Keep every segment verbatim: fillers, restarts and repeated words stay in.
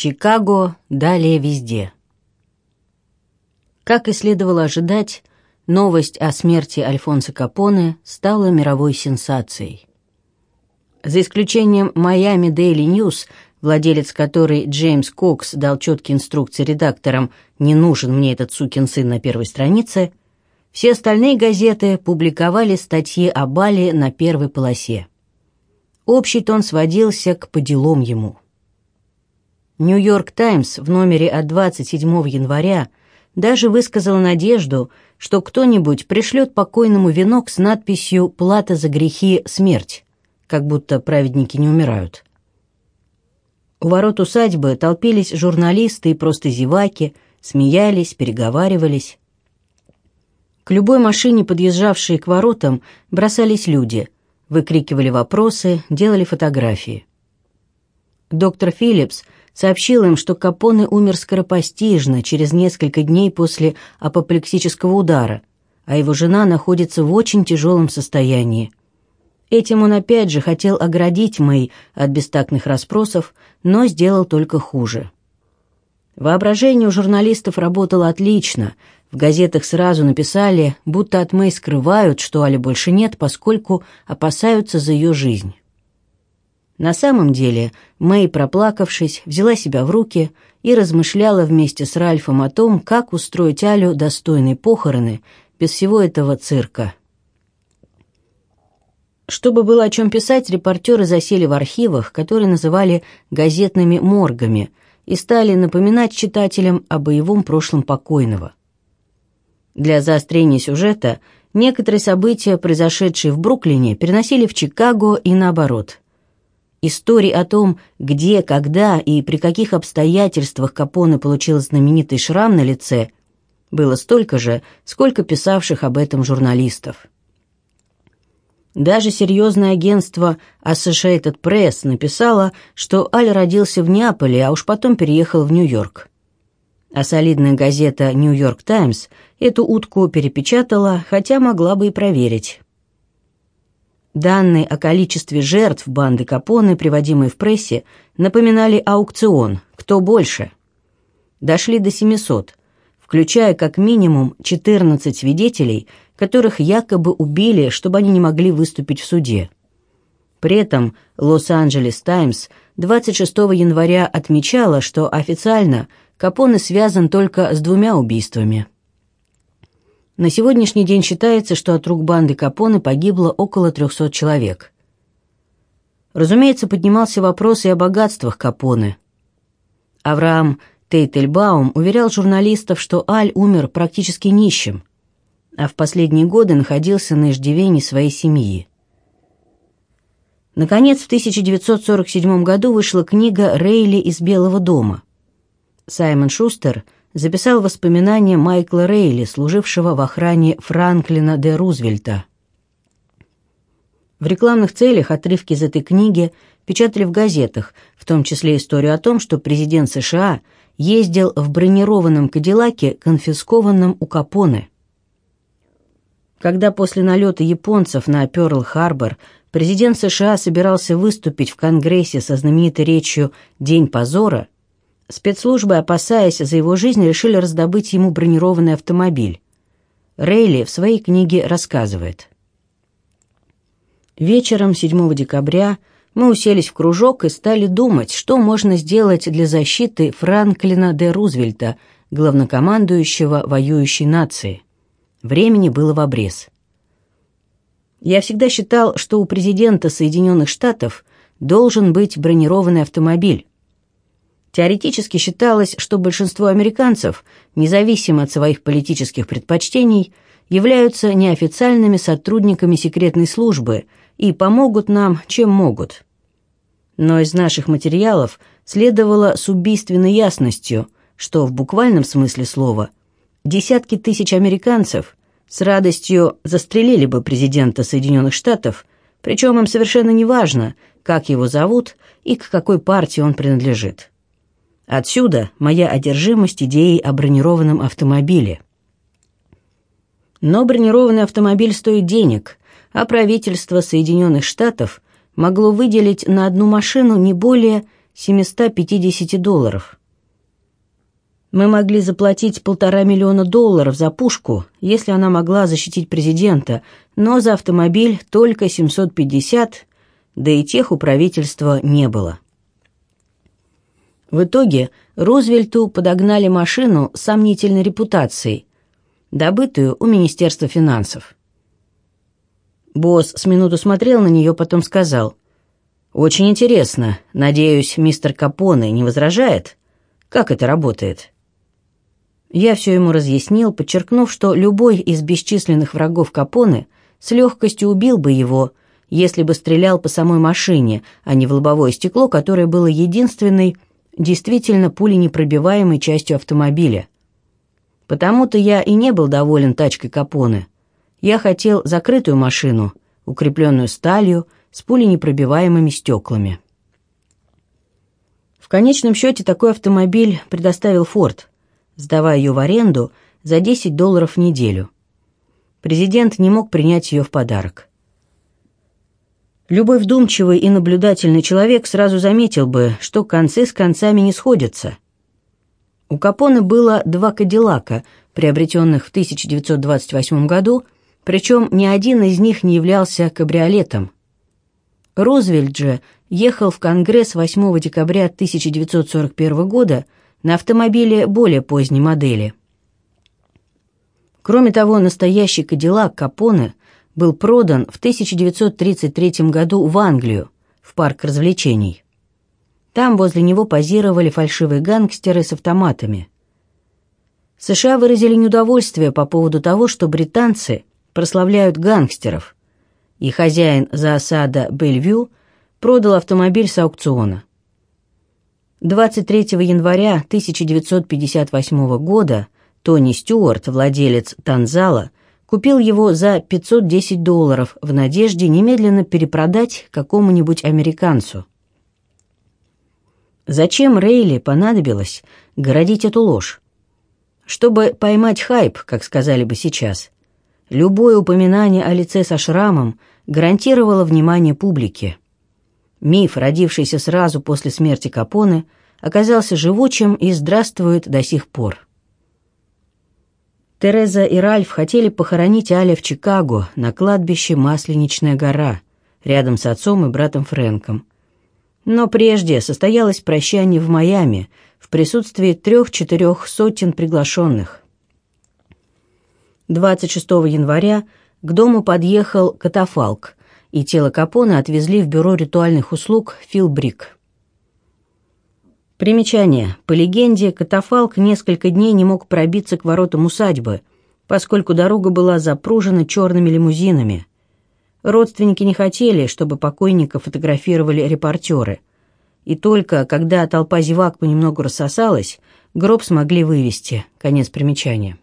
Чикаго, далее везде. Как и следовало ожидать, новость о смерти Альфонсо Капоне стала мировой сенсацией. За исключением Miami Daily News, владелец которой Джеймс Кокс дал четкие инструкции редакторам «не нужен мне этот сукин сын на первой странице», все остальные газеты публиковали статьи о Али на первой полосе. Общий тон сводился к «по делам ему». «Нью-Йорк Таймс» в номере от двадцать седьмого января даже высказал надежду, что кто-нибудь пришлет покойному венок с надписью «Плата за грехи – смерть», как будто праведники не умирают. У ворот усадьбы толпились журналисты и просто зеваки, смеялись, переговаривались. К любой машине, подъезжавшей к воротам, бросались люди, выкрикивали вопросы, делали фотографии. Доктор Филлипс сообщил им, что Капоне умер скоропостижно, через несколько дней после апоплексического удара, а его жена находится в очень тяжелом состоянии. Этим он опять же хотел оградить Мэй от бестактных расспросов, но сделал только хуже. Воображение у журналистов работало отлично. В газетах сразу написали, будто от Мэй скрывают, что Али больше нет, поскольку опасаются за ее жизнь. На самом деле Мэй, проплакавшись, взяла себя в руки и размышляла вместе с Ральфом о том, как устроить Алю достойные похороны без всего этого цирка. Чтобы было о чем писать, репортеры засели в архивах, которые называли газетными моргами, и стали напоминать читателям о боевом прошлом покойного. Для заострения сюжета некоторые события, произошедшие в Бруклине, переносили в Чикаго и наоборот. Историй о том, где, когда и при каких обстоятельствах Капоне получил знаменитый шрам на лице, было столько же, сколько писавших об этом журналистов. Даже серьезное агентство Associated Press написало, что Аль родился в Неаполе, а уж потом переехал в Нью-Йорк. А солидная газета «Нью-Йорк Таймс» эту утку перепечатала, хотя могла бы и проверить. Данные о количестве жертв банды Капоне, приводимые в прессе, напоминали аукцион «Кто больше?». Дошли до семисот, включая как минимум четырнадцать свидетелей, которых якобы убили, чтобы они не могли выступить в суде. При этом «Лос-Анджелес Таймс» двадцать шестого января отмечала, что официально Капоне связан только с двумя убийствами. На сегодняшний день считается, что от рук банды Капоне погибло около трехсот человек. Разумеется, поднимался вопрос и о богатствах Капоне. Авраам Тейтельбаум уверял журналистов, что Аль умер практически нищим, а в последние годы находился на иждивении своей семьи. Наконец, в тысяча девятьсот сорок седьмом году вышла книга «Рейли из Белого дома». Саймон Шустер записал воспоминания Майкла Рейли, служившего в охране Франклина Д. Рузвельта. В рекламных целях отрывки из этой книги печатали в газетах, в том числе историю о том, что президент США ездил в бронированном кадиллаке, конфискованном у Капоне. Когда после налета японцев на Пёрл-Харбор президент США собирался выступить в Конгрессе со знаменитой речью «День позора», спецслужбы, опасаясь за его жизнь, решили раздобыть ему бронированный автомобиль. Рейли в своей книге рассказывает. Вечером седьмого декабря мы уселись в кружок и стали думать, что можно сделать для защиты Франклина Д. Рузвельта, главнокомандующего воюющей нации. Времени было в обрез. Я всегда считал, что у президента Соединенных Штатов должен быть бронированный автомобиль. Теоретически считалось, что большинство американцев, независимо от своих политических предпочтений, являются неофициальными сотрудниками секретной службы и помогут нам, чем могут. Но из наших материалов следовало с убийственной ясностью, что в буквальном смысле слова десятки тысяч американцев с радостью застрелили бы президента Соединенных Штатов, причем им совершенно не важно, как его зовут и к какой партии он принадлежит. Отсюда моя одержимость идеей о бронированном автомобиле. Но бронированный автомобиль стоит денег, а правительство Соединенных Штатов могло выделить на одну машину не более семьсот пятьдесят долларов. Мы могли заплатить полтора миллиона долларов за пушку, если она могла защитить президента, но за автомобиль только семьсот пятьдесят, да и тех у правительства не было. В итоге Рузвельту подогнали машину с сомнительной репутацией, добытую у Министерства финансов. Босс с минуту смотрел на нее, потом сказал: «Очень интересно. Надеюсь, мистер Капоне не возражает? Как это работает?» Я все ему разъяснил, подчеркнув, что любой из бесчисленных врагов Капоне с легкостью убил бы его, если бы стрелял по самой машине, а не в лобовое стекло, которое было единственной, действительно пуленепробиваемой частью автомобиля. Потому-то я и не был доволен тачкой Капоне. Я хотел закрытую машину, укрепленную сталью, с пуленепробиваемыми стеклами. В конечном счете такой автомобиль предоставил Форд, сдавая ее в аренду за десять долларов в неделю. Президент не мог принять ее в подарок. Любой вдумчивый и наблюдательный человек сразу заметил бы, что концы с концами не сходятся. У Капоне было два Кадиллака, приобретенных в тысяча девятьсот двадцать восьмом году, причем ни один из них не являлся кабриолетом. Рузвельт же ехал в Конгресс восьмого декабря тысяча девятьсот сорок первого года на автомобиле более поздней модели. Кроме того, настоящий Кадиллак Капоне был продан в тысяча девятьсот тридцать третьем году в Англию, в парк развлечений. Там возле него позировали фальшивые гангстеры с автоматами. США выразили неудовольствие по поводу того, что британцы прославляют гангстеров, и хозяин зоосада Бельвью продал автомобиль с аукциона. двадцать третьего января тысяча девятьсот пятьдесят восьмого года Тони Стюарт, владелец Танзала, купил его за пятьсот десять долларов в надежде немедленно перепродать какому-нибудь американцу. Зачем Рейли понадобилось городить эту ложь? Чтобы поймать хайп, как сказали бы сейчас. Любое упоминание о лице со шрамом гарантировало внимание публики. Миф, родившийся сразу после смерти Капоне, оказался живучим и здравствует до сих пор. Тереза и Ральф хотели похоронить Аля в Чикаго на кладбище Масленичная гора, рядом с отцом и братом Фрэнком. Но прежде состоялось прощание в Майами в присутствии трех-четырех сотен приглашенных. двадцать шестого января к дому подъехал катафалк, и тело Капоне отвезли в бюро ритуальных услуг Филбрик. Примечание. По легенде, катафалк несколько дней не мог пробиться к воротам усадьбы, поскольку дорога была запружена черными лимузинами. Родственники не хотели, чтобы покойника фотографировали репортеры. И только когда толпа зевак понемногу рассосалась, гроб смогли вывести. Конец примечания.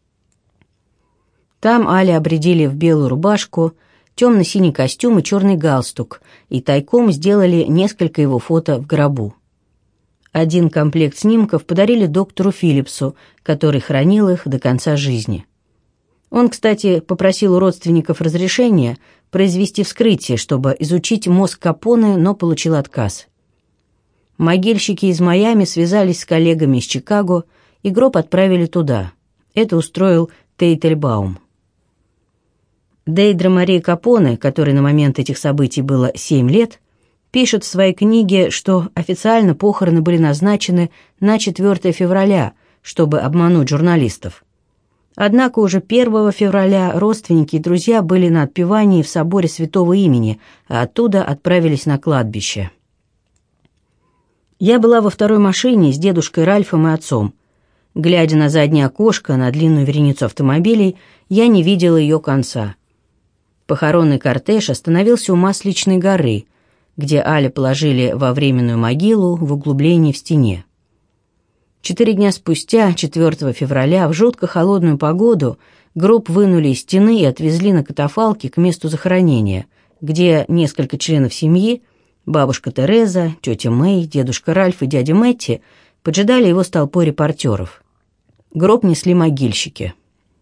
Там Аля обрядили в белую рубашку, темно-синий костюм и черный галстук, и тайком сделали несколько его фото в гробу. Один комплект снимков подарили доктору Филлипсу, который хранил их до конца жизни. Он, кстати, попросил у родственников разрешения произвести вскрытие, чтобы изучить мозг Капоне, но получил отказ. Могильщики из Майами связались с коллегами из Чикаго, и гроб отправили туда. Это устроил Тейтельбаум. Дейдра Мария Капоне, которой на момент этих событий было семь лет, пишет в своей книге, что официально похороны были назначены на четвёртое февраля, чтобы обмануть журналистов. Однако уже первого февраля родственники и друзья были на отпевании в соборе Святого Имени, а оттуда отправились на кладбище. Я была во второй машине с дедушкой Ральфом и отцом. Глядя на заднее окошко, на длинную вереницу автомобилей, я не видела ее конца. Похоронный кортеж остановился у Масличной горы, где Аля положили во временную могилу в углублении в стене. Четыре дня спустя, четвёртого февраля, в жутко холодную погоду, гроб вынули из стены и отвезли на катафалке к месту захоронения, где несколько членов семьи, бабушка Тереза, тетя Мэй, дедушка Ральф и дядя Мэтти, поджидали его с толпой репортеров. Гроб несли могильщики.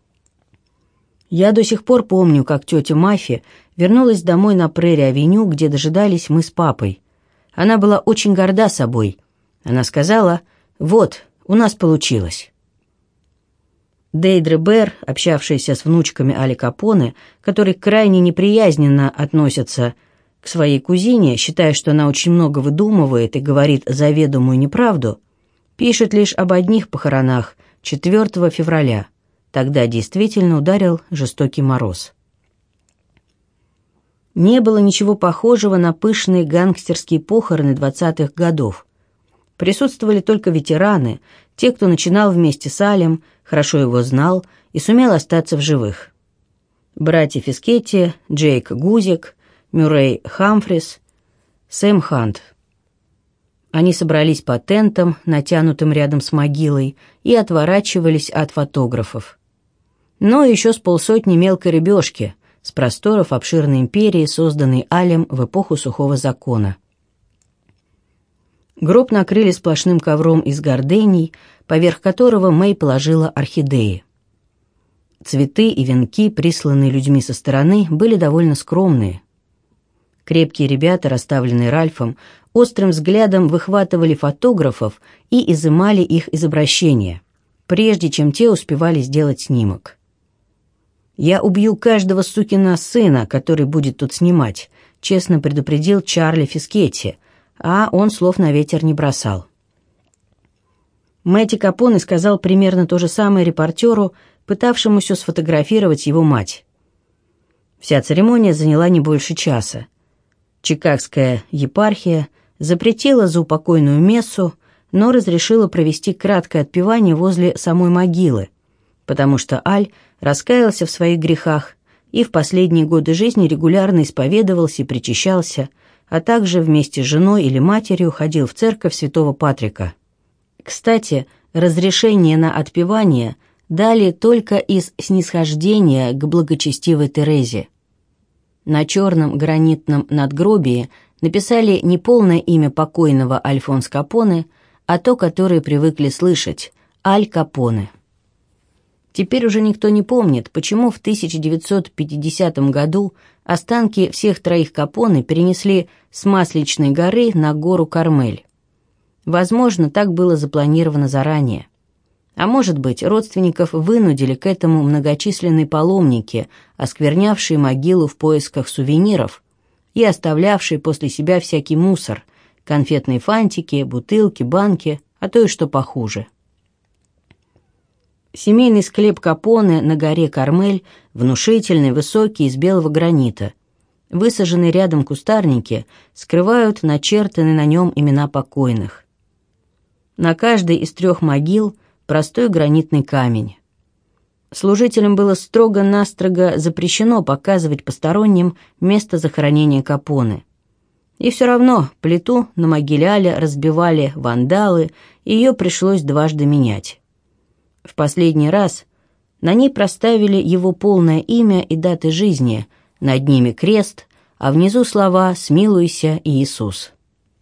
Я до сих пор помню, как тетя Мафи вернулась домой на Прерри-авеню, где дожидались мы с папой. Она была очень горда собой. Она сказала: «Вот, у нас получилось». Дейдре Берр, общавшаяся с внучками Али Капоне, которые крайне неприязненно относятся к своей кузине, считая, что она очень много выдумывает и говорит заведомую неправду, пишет лишь об одних похоронах четвёртого февраля. Тогда действительно ударил жестокий мороз. Не было ничего похожего на пышные гангстерские похороны двадцатых годов. Присутствовали только ветераны, те, кто начинал вместе с Алем, хорошо его знал и сумел остаться в живых. Братья Фискетти, Джейк Гузик, Мюррей Хамфрис, Сэм Хант. Они собрались по тентам, натянутым рядом с могилой, и отворачивались от фотографов. Но еще с полсотни мелкой рыбешки с просторов обширной империи, созданной Алем в эпоху сухого закона. Гроб накрыли сплошным ковром из гордений, поверх которого Мэй положила орхидеи. Цветы и венки, присланные людьми со стороны, были довольно скромные. Крепкие ребята, расставленные Ральфом, острым взглядом выхватывали фотографов и изымали их из обращения, прежде чем те успевали сделать снимок. «Я убью каждого сукина сына, который будет тут снимать», честно предупредил Чарли Фискетти, а он слов на ветер не бросал. Мэтти Капоне сказал примерно то же самое репортеру, пытавшемуся сфотографировать его мать. Вся церемония заняла не больше часа. Чикагская епархия запретила заупокойную мессу, но разрешила провести краткое отпевание возле самой могилы, потому что Аль раскаялся в своих грехах и в последние годы жизни регулярно исповедовался и причащался, а также вместе с женой или матерью ходил в церковь Святого Патрика. Кстати, разрешение на отпевание дали только из снисхождения к благочестивой Терезе. На черном гранитном надгробии написали не полное имя покойного Альфонс Капоне, а то, которое привыкли слышать – Аль Капоне. Теперь уже никто не помнит, почему в тысяча девятьсот пятидесятом году останки всех троих Капоне перенесли с Масличной горы на гору Кармель. Возможно, так было запланировано заранее. А может быть, родственников вынудили к этому многочисленные паломники, осквернявшие могилу в поисках сувениров и оставлявшие после себя всякий мусор, конфетные фантики, бутылки, банки, а то и что похуже. Семейный склеп Капоне на горе Кармель, внушительный, высокий, из белого гранита. Высаженные рядом кустарники скрывают начертанные на нем имена покойных. На каждой из трех могил простой гранитный камень. Служителям было строго-настрого запрещено показывать посторонним место захоронения Капоне. И все равно плиту на могиле Аля разбивали вандалы, и ее пришлось дважды менять. В последний раз на ней проставили его полное имя и даты жизни, над ними крест, а внизу слова «Смилуйся, Иисус».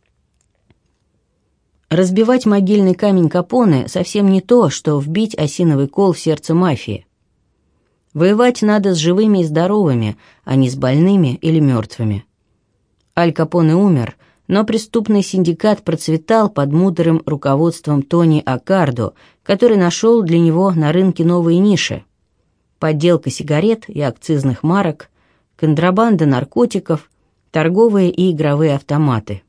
Разбивать могильный камень Капоне совсем не то, что вбить осиновый кол в сердце мафии. Воевать надо с живыми и здоровыми, а не с больными или мертвыми. Аль Капоне умер, но преступный синдикат процветал под мудрым руководством Тони Аккардо, который нашел для него на рынке новые ниши. Подделка сигарет и акцизных марок, контрабанда наркотиков, торговые и игровые автоматы.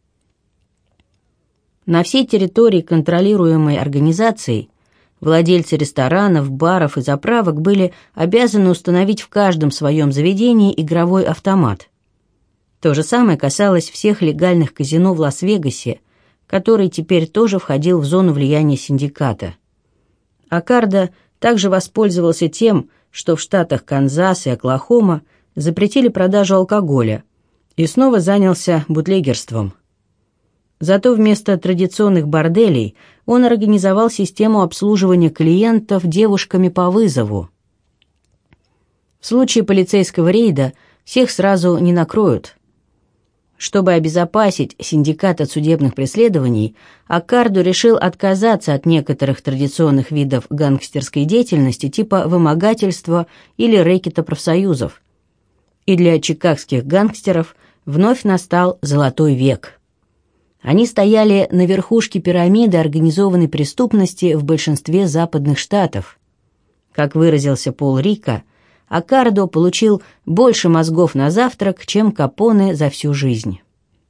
На всей территории, контролируемой организацией, владельцы ресторанов, баров и заправок были обязаны установить в каждом своем заведении игровой автомат. То же самое касалось всех легальных казино в Лас-Вегасе, который теперь тоже входил в зону влияния синдиката. Аккардо также воспользовался тем, что в штатах Канзас и Оклахома запретили продажу алкоголя, и снова занялся бутлегерством. Зато вместо традиционных борделей он организовал систему обслуживания клиентов девушками по вызову. В случае полицейского рейда всех сразу не накроют. Чтобы обезопасить синдикат от судебных преследований, Аккардо решил отказаться от некоторых традиционных видов гангстерской деятельности типа вымогательства или рэкета профсоюзов. И для чикагских гангстеров вновь настал золотой век. Они стояли на верхушке пирамиды организованной преступности в большинстве западных штатов. Как выразился Пол Рика, Аккардо получил больше мозгов на завтрак, чем Капоне за всю жизнь.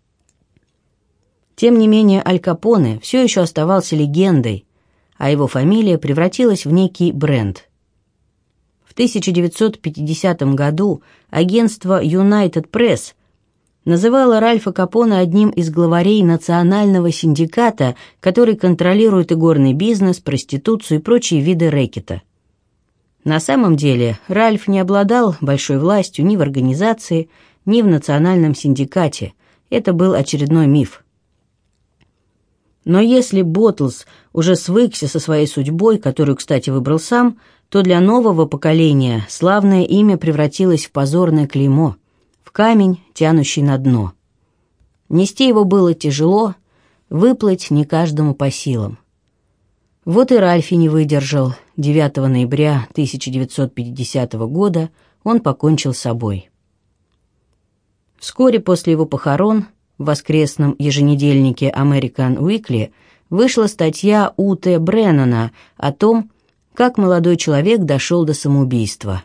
Тем не менее, Аль Капоне все еще оставался легендой, а его фамилия превратилась в некий бренд. В тысяча девятьсот пятидесятом году агентство United Press называло Ральфа Капоне одним из главарей национального синдиката, который контролирует игорный бизнес, проституцию и прочие виды рэкета. На самом деле Ральф не обладал большой властью ни в организации, ни в национальном синдикате. Это был очередной миф. Но если Боттлс уже свыкся со своей судьбой, которую, кстати, выбрал сам, то для нового поколения славное имя превратилось в позорное клеймо, в камень, тянущий на дно. Нести его было тяжело, выплыть не каждому по силам. Вот и Ральфи не выдержал. девятого ноября тысяча девятьсот пятидесятого года он покончил с собой. Вскоре после его похорон в воскресном еженедельнике American Weekly вышла статья У Т Бреннана о том, как молодой человек дошел до самоубийства.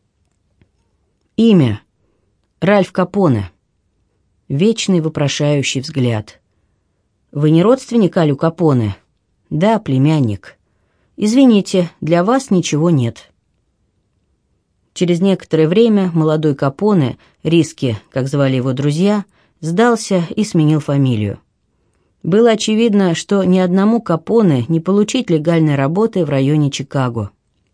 Имя – Ральф Капоне. Вечный вопрошающий взгляд. «Вы не родственник Алю Капоне?» «Да, племянник. Извините, для вас ничего нет». Через некоторое время молодой Капоне, Риски, как звали его друзья, сдался и сменил фамилию. Было очевидно, что ни одному Капоне не получить легальной работы в районе Чикаго.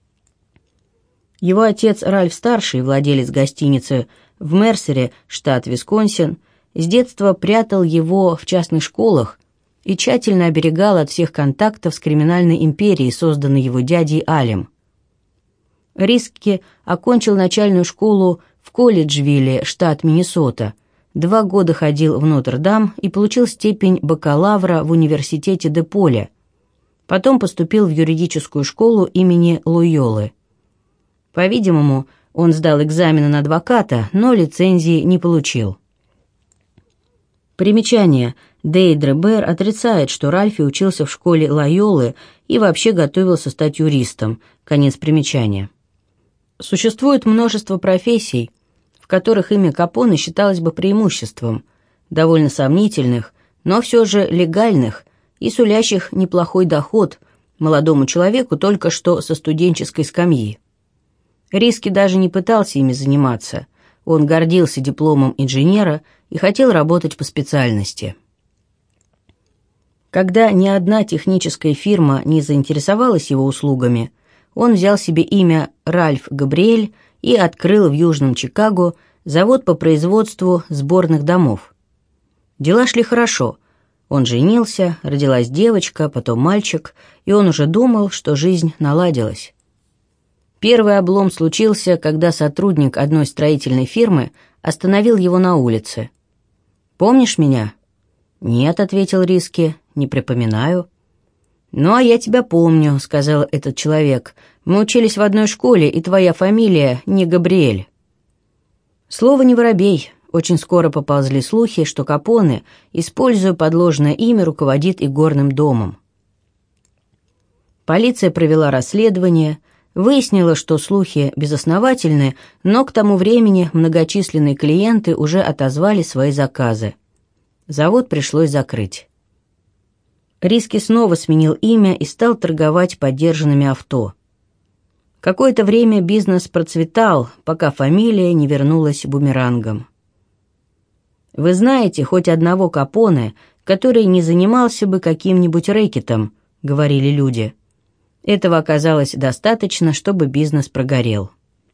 Его отец Ральф-старший, владелец гостиницы в Мерсере, штат Висконсин, с детства прятал его в частных школах и тщательно оберегал от всех контактов с криминальной империей, созданной его дядей Алем. Риски окончил начальную школу в Колледжвилле, штат Миннесота, два года ходил в Нотр-Дам и получил степень бакалавра в университете Де-Поля. Потом поступил в юридическую школу имени Лойолы. По-видимому, он сдал экзамены на адвоката, но лицензии не получил. Примечание. Дейдре Бэр отрицает, что Ральфи учился в школе Лойолы и вообще готовился стать юристом. Конец примечания. Существует множество профессий, в которых имя Капоне считалось бы преимуществом, довольно сомнительных, но все же легальных и сулящих неплохой доход молодому человеку только что со студенческой скамьи. Риски даже не пытался ими заниматься, он гордился дипломом инженера и хотел работать по специальности. Когда ни одна техническая фирма не заинтересовалась его услугами, он взял себе имя Ральф Габриэль и открыл в Южном Чикаго завод по производству сборных домов. Дела шли хорошо. Он женился, родилась девочка, потом мальчик, и он уже думал, что жизнь наладилась. Первый облом случился, когда сотрудник одной строительной фирмы остановил его на улице. «Помнишь меня?» «Нет», — ответил Риски, — «не припоминаю». «Ну, а я тебя помню», — сказал этот человек. «Мы учились в одной школе, и твоя фамилия не Габриэль». Слово не воробей. Очень скоро поползли слухи, что Капоне, используя подложное имя, руководит игорным домом. Полиция провела расследование, выяснила, что слухи безосновательны, но к тому времени многочисленные клиенты уже отозвали свои заказы. Завод пришлось закрыть. Риски снова сменил имя и стал торговать подержанными авто. Какое-то время бизнес процветал, пока фамилия не вернулась бумерангом. «Вы знаете хоть одного Капоне, который не занимался бы каким-нибудь рэкетом?» — говорили люди. Этого оказалось достаточно, чтобы бизнес прогорел.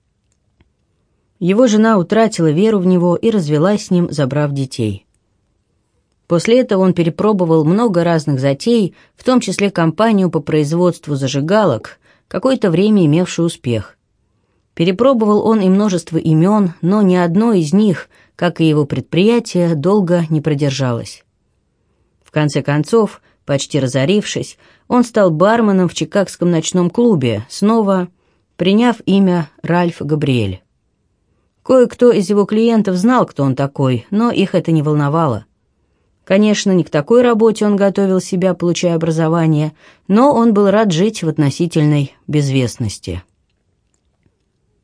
Его жена утратила веру в него и развелась с ним, забрав детей. После этого он перепробовал много разных затей, в том числе компанию по производству зажигалок, какое-то время имевшую успех. Перепробовал он и множество имен, но ни одно из них, как и его предприятие, долго не продержалось. В конце концов, почти разорившись, он стал барменом в чикагском ночном клубе, снова приняв имя Ральф Габриэль. Кое-кто из его клиентов знал, кто он такой, но их это не волновало. Конечно, не к такой работе он готовил себя, получая образование, но он был рад жить в относительной безвестности.